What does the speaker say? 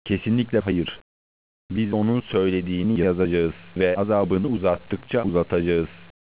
Kesinlikle hayır. Biz onun söylediğini yazacağız ve azabını uzattıkça uzatacağız.